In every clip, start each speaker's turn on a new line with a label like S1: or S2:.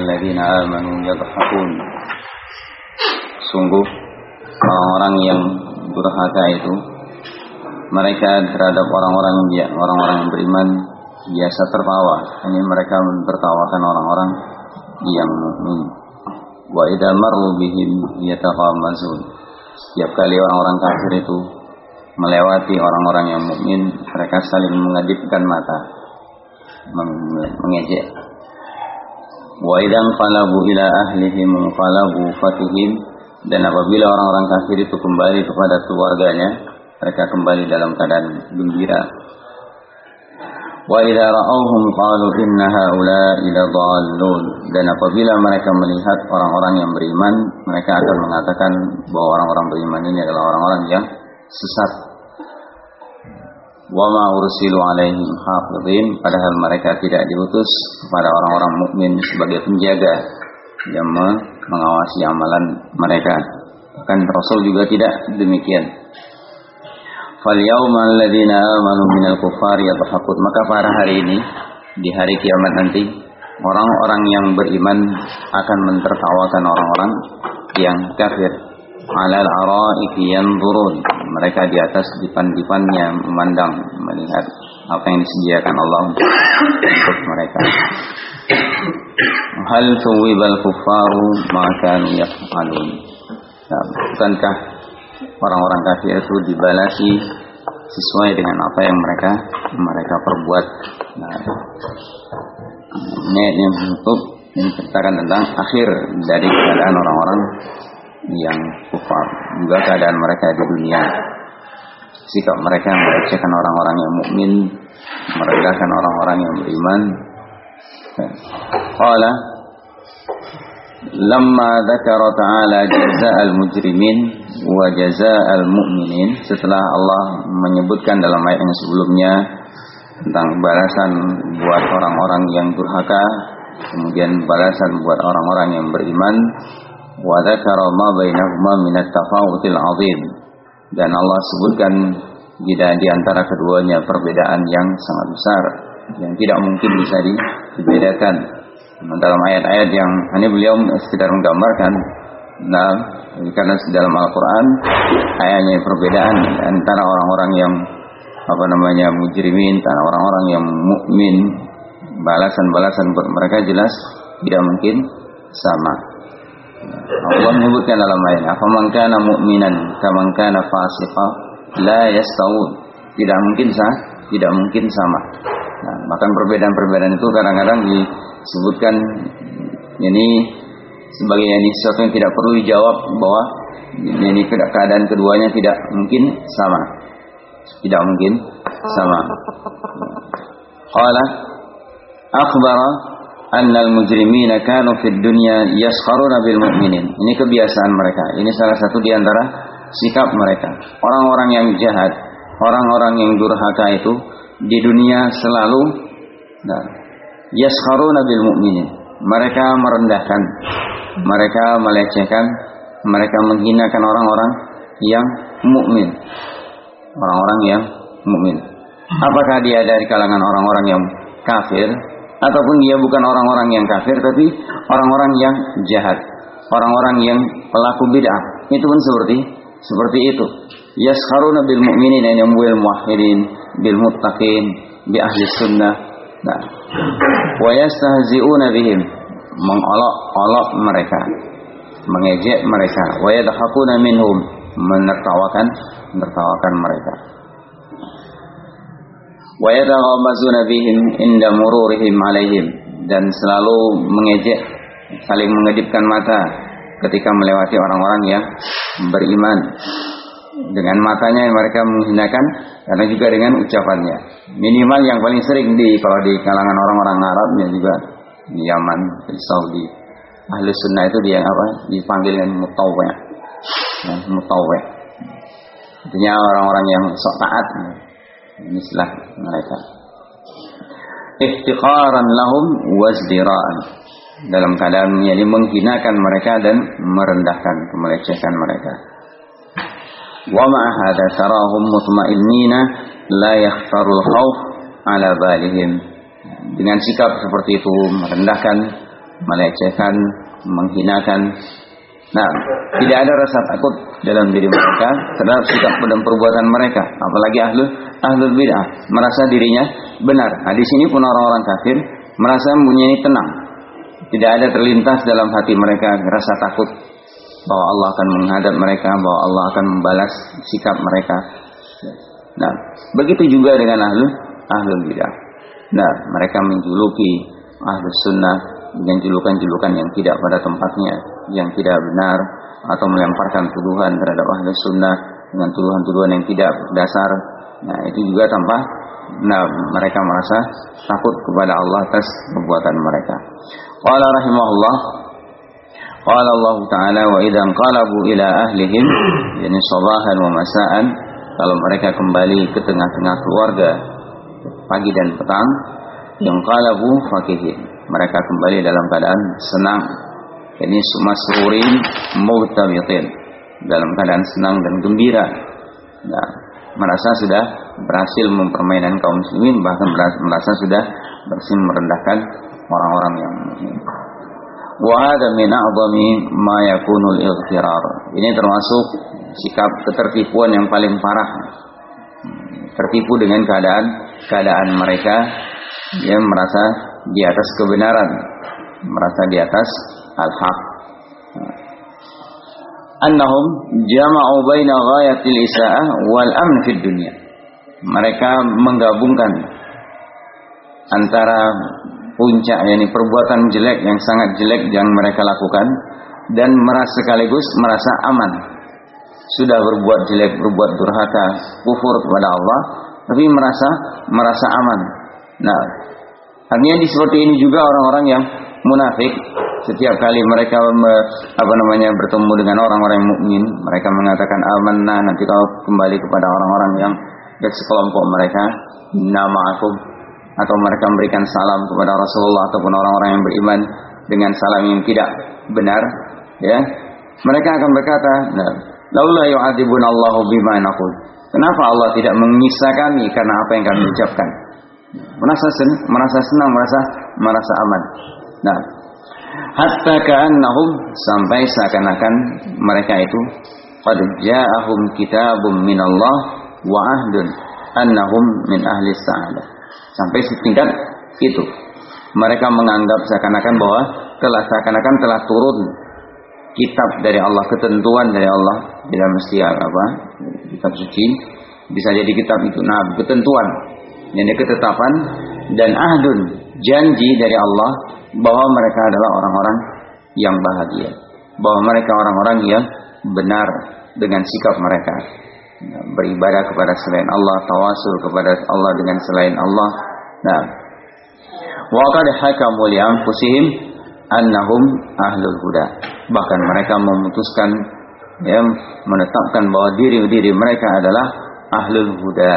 S1: alladzina amanu yadhakun. Sungguh orang-orang yang durhaka itu, mereka terhadap orang-orang yang beriman biasa tertawa. Ini mereka mentertawakan orang-orang yang mukmin. Wa idza marru bihim yataghamazun. Setiap kali orang-orang kafir itu melewati orang-orang yang mukmin, mereka saling mengedipkan mata, mengejek. Wa idza qalabu ila ahlihim qalabu fatihim. Dan apabila orang-orang kafir itu kembali kepada keluarganya, mereka kembali dalam keadaan gembira. Wa idza ra'awhum qalu inna haula'i ladallun. Dan apabila mereka melihat orang-orang yang beriman, mereka akan mengatakan bahwa orang-orang beriman ini adalah orang-orang yang sesat. Wa ma ursilu 'alaihim hafizin. Padahal mereka tidak diutus kepada orang-orang mukmin sebagai penjaga yang mengawasi amalan mereka. Bahkan Rasul juga tidak demikian. Fal yawmal ladzina amanu minal kuffari yadhakun. Maka pada hari ini, di hari kiamat nanti, orang-orang yang beriman akan mentertawakan orang-orang yang kafir. Alal ara'iki yanzurun. Mereka di atas dipan-dipannya memandang, melihat apa yang disediakan Allah untuk mereka. Hal tuwibal kuffaru ma kanu yaf'alun. Bukankah orang-orang kafir itu dibalasi sesuai dengan apa yang mereka perbuat? Nah, ini untuk menceritakan tentang akhir dari keadaan orang-orang yang kufar, juga keadaan mereka di dunia. Sikap mereka melecehkan orang-orang yang mukmin, merendahkan orang-orang yang beriman. Qala lamma dzakara ta'ala jazaa'al mujrimin wa jazaa'al mu'minin. Setelah Allah menyebutkan dalam ayat yang sebelumnya tentang balasan buat orang-orang yang durhaka, kemudian balasan buat orang-orang yang beriman, wa dzakara ma bainahuma minat tafawutil 'azim. Dan Allah sebutkan di antara keduanya perbedaan yang sangat besar yang tidak mungkin bisa dibedakan. Dalam ayat-ayat yang hanya beliau sekedar menggambarkan, nah, karena dalam Al-Quran ayatnya perbedaan antara orang-orang yang mujrimin dan orang-orang yang mukmin, balasan-balasan buat mereka jelas tidak mungkin sama. Allah menyebutkan dalam ayat, "Afaman kana mu'minan kaman kana fasiqa la yastawun." Tidak mungkin sama. Nah, bahkan perbedaan-perbedaan itu kadang-kadang disebutkan ini sebagai sesuatu yang tidak perlu dijawab, bahwa ini keadaan keduanya tidak mungkin sama. Tidak mungkin sama. Qala akhbara annal mujrimina kanu fid dunya yaskharuna bil mu'minin. Ini kebiasaan mereka. Ini salah satu di antara sikap mereka. Orang-orang yang jahat, orang-orang yang durhaka itu di dunia selalu yaskharuna bil mu'minin. Mereka merendahkan, mereka melecehkan, mereka menghinakan orang-orang yang mukmin. Orang-orang yang mukmin. Apakah dia dari kalangan orang-orang yang kafir, ataupun dia bukan orang-orang yang kafir, tapi orang-orang yang jahat, orang-orang yang pelaku bid'ah, itu pun seperti itu. Yaskharuna bil mu'minin, yang bil muwahhidin, bil muttaqin, bi ahli sunnah. Nah, wa yastahzi'una bihim, mengolok-olok mereka, mengejek mereka. Wa yadhakuna minhum, menertawakan mereka. Wa yataghamazuna bihim inda mururihim alaihim, dan selalu mengejek, saling mengedipkan mata ketika melewati orang-orang yang beriman. Dengan matanya mereka menghinakan, karena juga dengan ucapannya. Minimal yang paling sering kalau di kalangan orang-orang Arabnya juga di Yaman, di Saudi, ahli sunnah itu dia dipanggil dengan mutawwi'. Mutawwi'. Artinya orang-orang yang sok taat. Ini istilah mereka. Ihtiqaran lahum wazdiraan. Dalam keadaan menghinakan mereka dan merendahkan, melecehkan mereka. Wa ma'a hadza tarahum mutma'innina la yakhfarul khauf ala balihim. Dengan sikap seperti itu, merendahkan, melecehkan, menghinakan. Nah, tidak ada rasa takut dalam diri mereka terhadap sikap dan perbuatan mereka. Apalagi ahlul bid'ah merasa dirinya benar. Nah, di sini pun orang-orang kafir merasa mempunyai tenang. Tidak ada terlintas dalam hati mereka rasa takut bahwa Allah akan menghadap mereka, bahwa Allah akan membalas sikap mereka. Nah, begitu juga dengan ahlul bid'ah. Nah, mereka menjuluki ahlus sunnah dengan julukan-julukan yang tidak pada tempatnya, yang tidak benar, atau melemparkan tuduhan terhadap ahlus sunnah dengan tuduhan-tuduhan yang tidak berdasar. Nah, itu juga tanpa mereka merasa takut kepada Allah atas perbuatan mereka. Qala rahimahullah, qala Allah Ta'ala, wa idza qalabu ila ahlihim, yani sabahan wa masaan, kalau mereka kembali ke tengah-tengah keluarga pagi dan petang, yang qalabu fakihin, mereka kembali dalam keadaan senang, ini masrurin mu'tabitin, dalam keadaan senang dan gembira. Nah, merasa sudah berhasil mempermainkan kaum muslimin, bahkan merasa sudah berhasil merendahkan orang-orang yang mukmin. Wa hada min a'zami ma yakunul ightirar. Ini termasuk sikap ketertipuan yang paling parah. Tertipu dengan keadaan mereka yang merasa di atas kebenaran, merasa di atas al-haq. Annahum jama'u baina ghayatil isa'ah wal amn fid dunya. Mereka menggabungkan antara puncak, yakni perbuatan jelek yang sangat jelek yang mereka lakukan, dan sekaligus merasa aman. Sudah berbuat jelek, berbuat durhaka, kufur kepada Allah, tapi merasa aman. Nah, artinya seperti ini juga orang-orang yang munafik. Setiap kali mereka bertemu dengan orang-orang yang mukmin, mereka mengatakan amanna, nanti kalau kembali kepada orang-orang yang sekelompok mereka, nama aku, atau mereka memberikan salam kepada Rasulullah ataupun orang-orang yang beriman dengan salam yang tidak benar, ya, mereka akan berkata, laula yu'adzibuna Allahu bima naqul. Kenapa Allah tidak menyiksa kami karena apa yang kami ucapkan? Merasa senang, merasa aman. Nah, hatta ka'annahum, sampai seakan-akan mereka itu qad ja'ahum kitabun minallah wa ahdun annahum min ahli sa'adah. Sampai setingkat itu mereka menganggap seakan-akan bahwa telah turun kitab dari Allah, ketentuan dari Allah. Tidak mesti kitab suci, bisa jadi kitab itu ketentuan, yang ketetapan, dan ahdun, janji dari Allah bahwa mereka adalah orang-orang yang bahagia, bahwa mereka orang-orang yang benar dengan sikap mereka, beribadah kepada selain Allah, tawasul kepada Allah dengan selain Allah. Nah, wa qad hakamu li anfusihim annahum ahlul huda. Bahkan mereka memutuskan, menetapkan bahwa diri mereka adalah ahlul huda.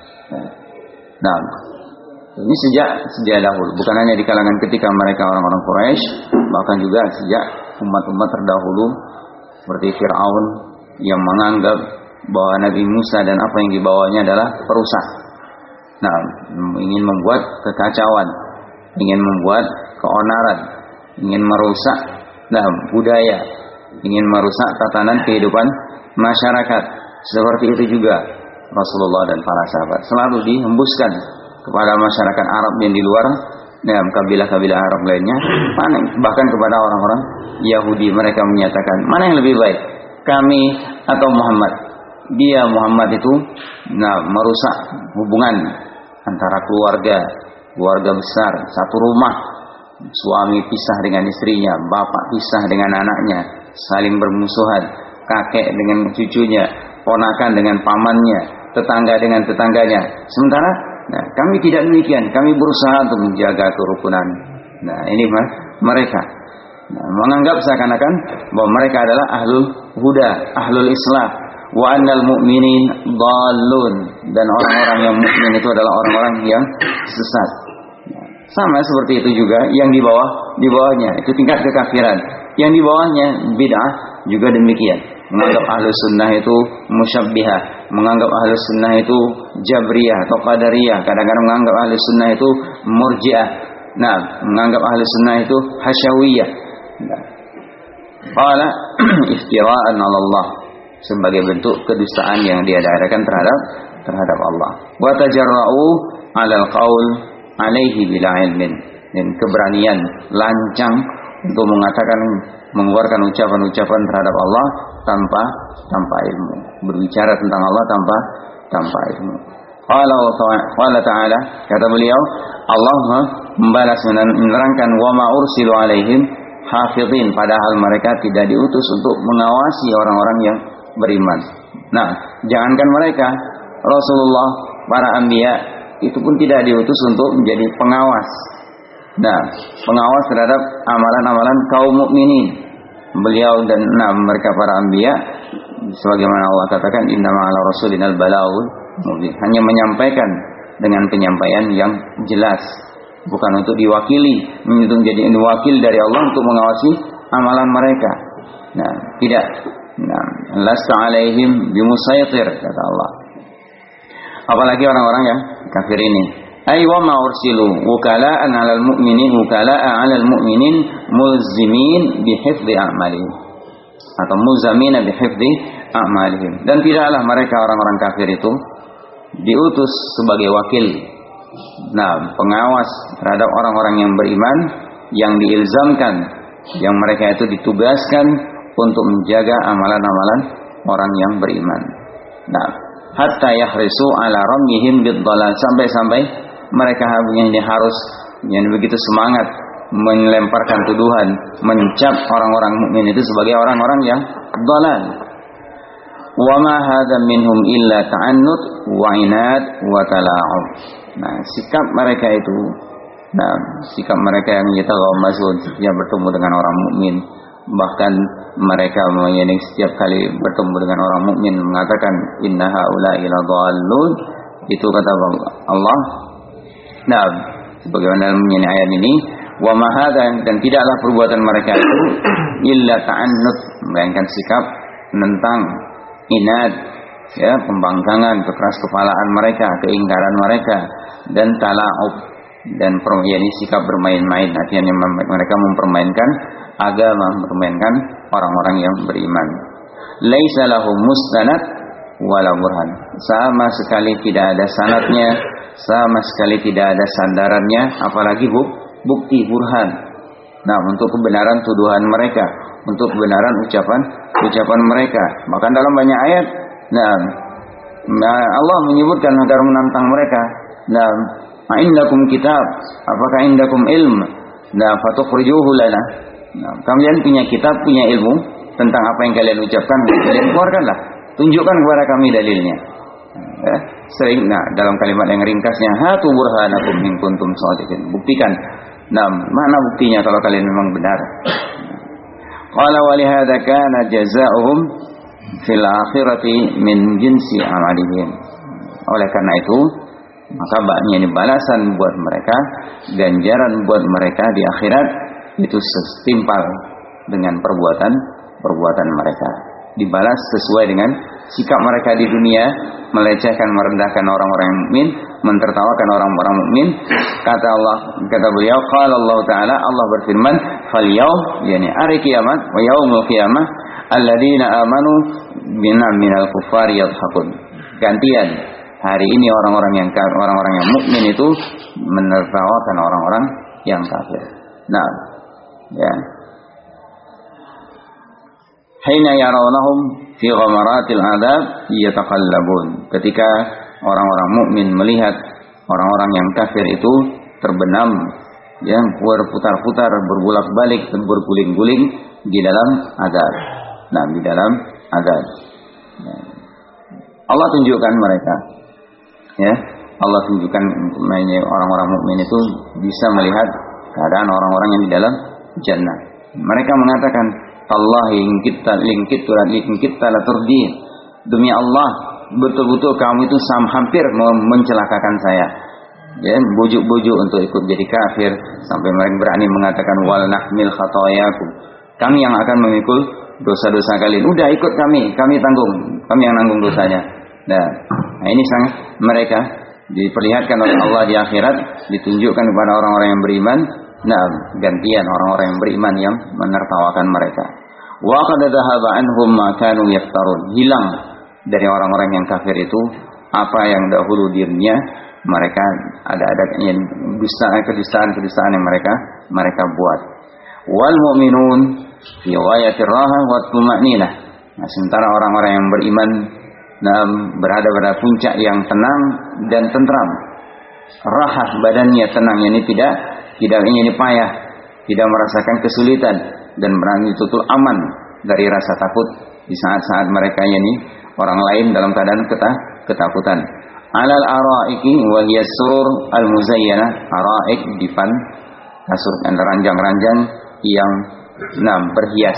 S1: Nah, ini sejak dahulu, bukan hanya di kalangan ketika mereka orang-orang Quraisy, bahkan juga sejak umat-umat terdahulu seperti Fir'aun yang menganggap bahwa Nabi Musa dan apa yang dibawanya adalah perusak. Nah, ingin membuat kekacauan, ingin membuat keonaran, ingin merusak budaya, ingin merusak tatanan kehidupan masyarakat. Seperti itu juga Rasulullah dan para sahabat selalu dihembuskan kepada masyarakat Arab yang di luar, kabilah-kabilah Arab lainnya, bahkan kepada orang-orang Yahudi. Mereka menyatakan, mana yang lebih baik, kami atau Muhammad? Dia Muhammad itu merusak hubungan antara keluarga besar, satu rumah, suami pisah dengan istrinya, bapak pisah dengan anaknya, saling bermusuhan, kakek dengan cucunya, ponakan dengan pamannya, tetangga dengan tetangganya. Sementara kami tidak demikian, kami berusaha untuk menjaga kerukunan. Nah, ini mereka menganggap seakan-akan bahwa mereka adalah ahlul huda, ahlul islah, wa annal mu'minin dhalun, dan orang-orang yang mukmin itu adalah orang-orang yang sesat. Sama seperti itu juga yang di bawahnya itu tingkat kekafiran. Yang di bawahnya bid'ah juga demikian. Menganggap ahlus sunnah itu musyabbihah, menganggap ahlus sunnah itu jabriyah atau qadariyah, kadang-kadang menganggap ahlus sunnah itu murji'ah. menganggap ahli sunnah itu hasyawiyah. Qala iftira'an 'ala Allah, sebagai bentuk kedustaan yang dia adakan terhadap Allah. Wa tajarra'u 'ala al-qaul 'alaihi bila ilmin, dan keberanian lancang untuk mengeluarkan ucapan-ucapan terhadap Allah tanpa ilmu, berbicara tentang Allah tanpa ilmu. Qala ta'ala, kata beliau, Allah membalas menerangkan, wa ma ursilu 'alaihim hafidhin, padahal mereka tidak diutus untuk mengawasi orang-orang yang beriman. Jangankan mereka, Rasulullah, para anbiya itu pun tidak diutus untuk menjadi pengawas. Pengawas terhadap amalan-amalan kaum mukminin. Beliau dan mereka para anbiya, sebagaimana Allah katakan, innama ala rasulinal balaghul mubin, hanya menyampaikan dengan penyampaian yang jelas, bukan untuk diwakili, untuk menjadi wakil dari Allah untuk mengawasi amalan mereka. Tidak. Lasta alaihim bimusaitir, kata Allah. Apalagi orang-orang yang kafir ini. Ay wa ma ursilu wukala'an 'alal mu'minin mulzimin bihifdzi a'malihim, atau muzamina bihifdzi a'malihim. Dan tidaklah mereka orang-orang kafir itu diutus sebagai wakil, pengawas terhadap orang-orang yang beriman, yang diilzamkan, yang mereka itu ditugaskan untuk menjaga amalan-amalan orang yang beriman. Hatta yahrisu ala ramyihim bid-dhalal, sampai mereka harus begitu semangat melemparkan tuduhan, mencap orang-orang mukmin itu sebagai orang-orang yang dhalal. Wa ma hadza minhum illa ta'annut wa inad wa tala'ub. Sikap mereka itu, sikap mereka yang yataghamazun, setiap bertemu dengan orang mukmin, bahkan mereka setiap kali bertemu dengan orang mukmin mengatakan inna haula'i ladallun, itu kata Allah. Sebagaimana dalam ayat ini, wa ma hadza, dan tidaklah perbuatan mereka itu illa ta'annut, melainkan sikap menentang, inad, pembangkangan, kekeras kepalaan mereka, keingkaran mereka, dan tala'ub, dan sikap bermain-main, artinya mereka mempermainkan agama, mempermainkan orang-orang yang beriman. Laisa lahum mustanad wala burhan, sama sekali tidak ada sanadnya, sama sekali tidak ada sandarannya, apalagi bukti burhan. Untuk kebenaran tuduhan mereka, untuk kebenaran ucapan mereka. Bahkan dalam banyak ayat, Allah menyebutkan agar menantang mereka. Indakum kitab, apakah indakum ilm? Fatukhrijuhu lana. Kalian punya kitab, punya ilmu tentang apa yang kalian ucapkan, kalian keluarkanlah, tunjukkan kepada kami dalilnya. Sering dalam kalimat yang ringkasnya, hatu burhanakum in kuntum shadiqin, buktikan. Mana buktinya kalau kalian memang benar? Qala wa li hadza kana jazaohum fil akhirati min jinsi amalihim. Oleh karena itu, maka ini balasan buat mereka, ganjaran buat mereka di akhirat itu setimpal dengan perbuatan mereka. Dibalas sesuai dengan sikap mereka di dunia, melecehkan, merendahkan orang-orang yang mukmin, mentertawakan orang-orang mukmin. Kata beliau, qala Allah Ta'ala, Allah berfirman, fal yaum, hari kiamat, wa yaumul qiyamah, alladzina amanu minal kuffari yadhakun. Gantian, hari ini orang-orang yang mukmin itu menertawakan orang-orang yang kafir. Hina yarawnahum fi ghamaratil adab yataqallabun. Ketika orang-orang mukmin melihat orang-orang yang kafir itu terbenam, berputar-putar, berbolak-balik, berguling-guling di dalam azab. Di dalam azab. Allah tunjukkan mereka. Allah tunjukkan orang-orang mukmin itu bisa melihat keadaan orang-orang yang di dalam jannah. Mereka mengatakan, Tallahi ingkita la turdin. Demi Allah, betul-betul kamu itu hampir mencelakakan saya. Bujuk-bujuk untuk ikut jadi kafir, sampai mereka berani mengatakan wal nahmil khatayakum. Kami yang akan memikul dosa-dosa kalian. Udah ikut kami tanggung, kami yang nanggung dosanya. Ini sangat mereka diperlihatkan oleh Allah di akhirat, ditunjukkan kepada orang-orang yang beriman. Nah, gantian orang-orang yang beriman yang menertawakan mereka. Wa qad dhahaba anhum ma kanu yaftarun. Hilang dari orang-orang yang kafir itu apa yang dahulu dirinya mereka ada kedustaan yang mereka buat. Wal mu'minun fi ghayatir raha wa tuma'ninah. Nah, sementara orang-orang yang beriman berada pada puncak yang tenang dan tentram. Rahah badannya tenang, ini tidak ingin payah, tidak merasakan kesulitan dan berani tutul aman dari rasa takut di saat-saat mereka ini orang lain dalam keadaan ketakutan. Alal araiki wa hiya surur al muzayyana. Araik dipan kasur dan ranjang-ranjang yang berhias.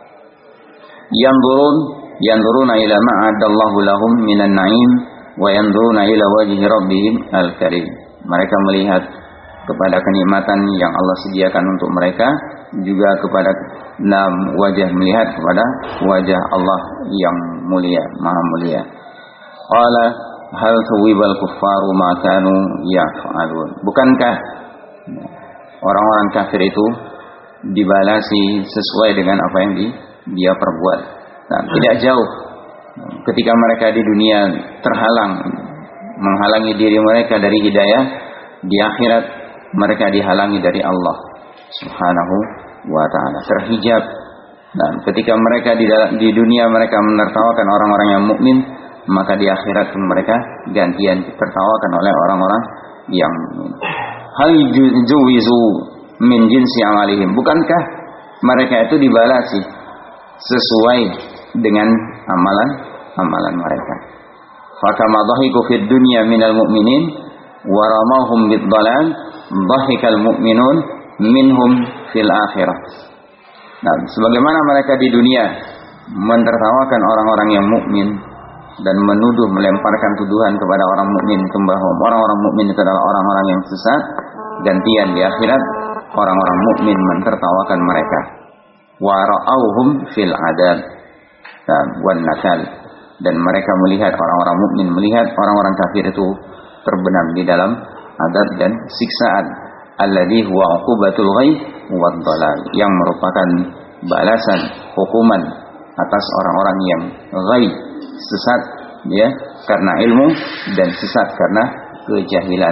S1: Yanzuruna ila ma adallahu lahum minan na'im wa yanzuruna ila wajhi rabbihim al-karim. Mereka melihat kepada kenikmatan yang Allah sediakan untuk mereka, juga kepada melihat kepada wajah Allah yang mulia, maha mulia. Qala hal thuwibal kuffaru ma kanu yaf'alun. Bukankah orang-orang kafir itu dibalasi sesuai dengan apa yang dia perbuat? Nah, tidak jauh ketika mereka di dunia menghalangi diri mereka dari hidayah, di akhirat mereka dihalangi dari Allah Subhanahu wa ta'ala, terhijab. Dan ketika mereka di dunia mereka menertawakan orang-orang yang mukmin, maka di akhirat pun mereka gantian ditertawakan oleh orang-orang yang mukmin. Hal juwizu min jinsi amalihim. Bukankah mereka itu dibalasi sesuai dengan amalan mereka? Fakama dhahiku fid dunya minal mu'minin wa ramahum bid-dhalal dhahikal mu'minun minhum fil akhirah. Nah, sebagaimana mereka di dunia mentertawakan orang-orang yang mukmin dan melemparkan tuduhan kepada orang mukmin bahwa orang-orang mukmin itu adalah orang-orang yang sesat, gantian di akhirat orang-orang mukmin mentertawakan mereka. Wa ra'auhum fil adab wan nakal. Dan mereka melihat, orang-orang mukmin melihat orang-orang kafir itu terbenam di dalam adab dan siksaan. Alladhi huwa uqubatul ghaib wad dhalal, yang merupakan balasan hukuman atas orang-orang yang ghaib, sesat ya karena ilmu dan sesat karena kejahilan.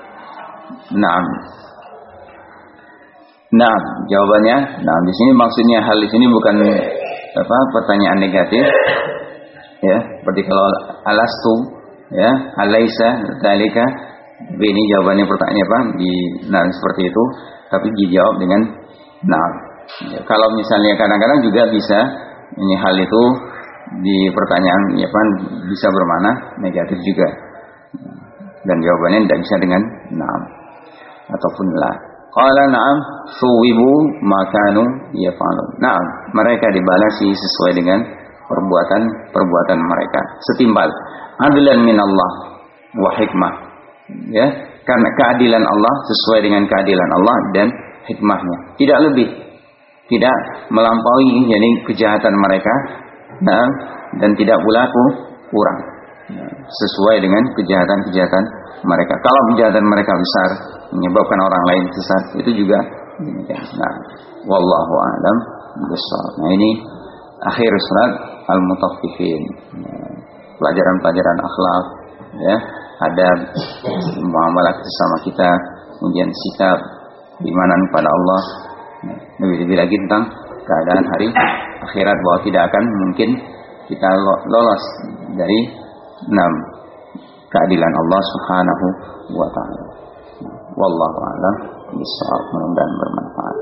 S1: Nah, jawabannya, di sini maksudnya hal di sini bukan pertanyaan negatif, ya, seperti kalau alastu, ya, alaisa, dalika, ini jawabannya pertanyaan seperti itu, tapi dijawab dengan Ya, kalau misalnya kadang-kadang juga bisa ini hal itu di pertanyaan bisa bermakna negatif juga, dan jawabannya tidak bisa dengan ataupun la. Qala na'am suwibu makanu yaf'alun. Na'am, mereka dibalasi sesuai dengan perbuatan mereka, setimpal. Adlan minallah wa hikmah. Ya, karena keadilan Allah, sesuai dengan keadilan Allah dan hikmahnya. Tidak lebih, tidak melampaui jadi kejahatan mereka, dan tidak pula kurang, sesuai dengan kejahatan mereka. Kalau kejahatan mereka besar, menyebabkan orang lain sesat, itu juga demikian. Wallahu a'lam bishawab. Ini akhir surat Al-Mutaffifin. Pelajaran-pelajaran akhlak, ya, adab, muamalah sesama kita, kemudian sikap keimanan kepada Allah. Lebih-lebih lagi tentang keadaan hari akhirat, bahwa tidak akan mungkin kita lolos dari keadilan Allah Subhanahu wa ta'ala. Wallahu a'lam bishawab. Mudah-mudahan bermanfaat.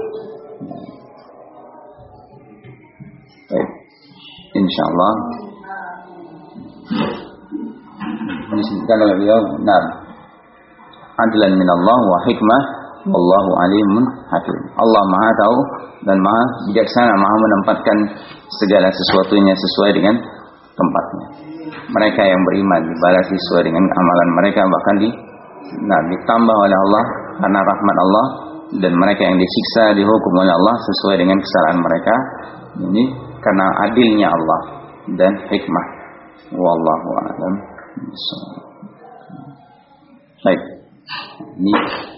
S1: Baik, insyaallah disebutkan oleh beliau, adlan minallah wa hikmah wallahu alimun hakim. Allah Maha tahu dan Maha bijaksana, Maha menempatkan segala sesuatunya sesuai dengan tempatnya. Mereka yang beriman dibalas sesuai dengan amalan mereka, bahkan ditambah oleh Allah karena rahmat Allah, dan mereka yang disiksa dihukum oleh Allah sesuai dengan kesalahan mereka. Ini karena adilnya Allah dan hikmah. Wallahu a'lam. Baik. Ini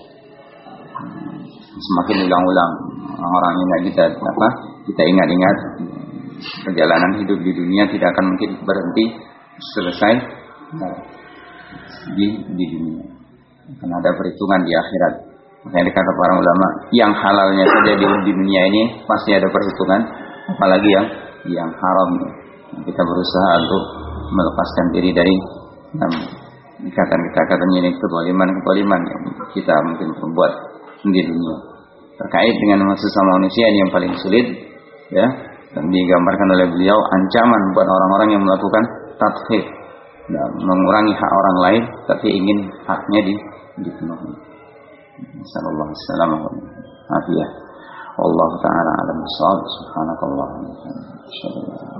S1: semakin ulang-ulang orang ingat kita ingat-ingat perjalanan hidup di dunia tidak akan mungkin berhenti selesai di dunia. Karena ada perhitungan di akhirat. Makanya dikata para ulama, yang halalnya saja di dunia ini pasti ada perhitungan, apalagi yang haram. Kita berusaha untuk melepaskan diri dari ikatan ini, kezaliman yang kita mungkin perbuat di dunia. Terkait dengan sesama manusia ini yang paling sulit, ya, dan digambarkan oleh beliau ancaman buat orang-orang yang melakukan tadkhir, mengurangi hak orang lain tapi ingin haknya dipenuhi. Sallallahu alaihi wasallam. Wallahu ta'ala a'lam bissawab. Subhanakallahumma wa bihamdika.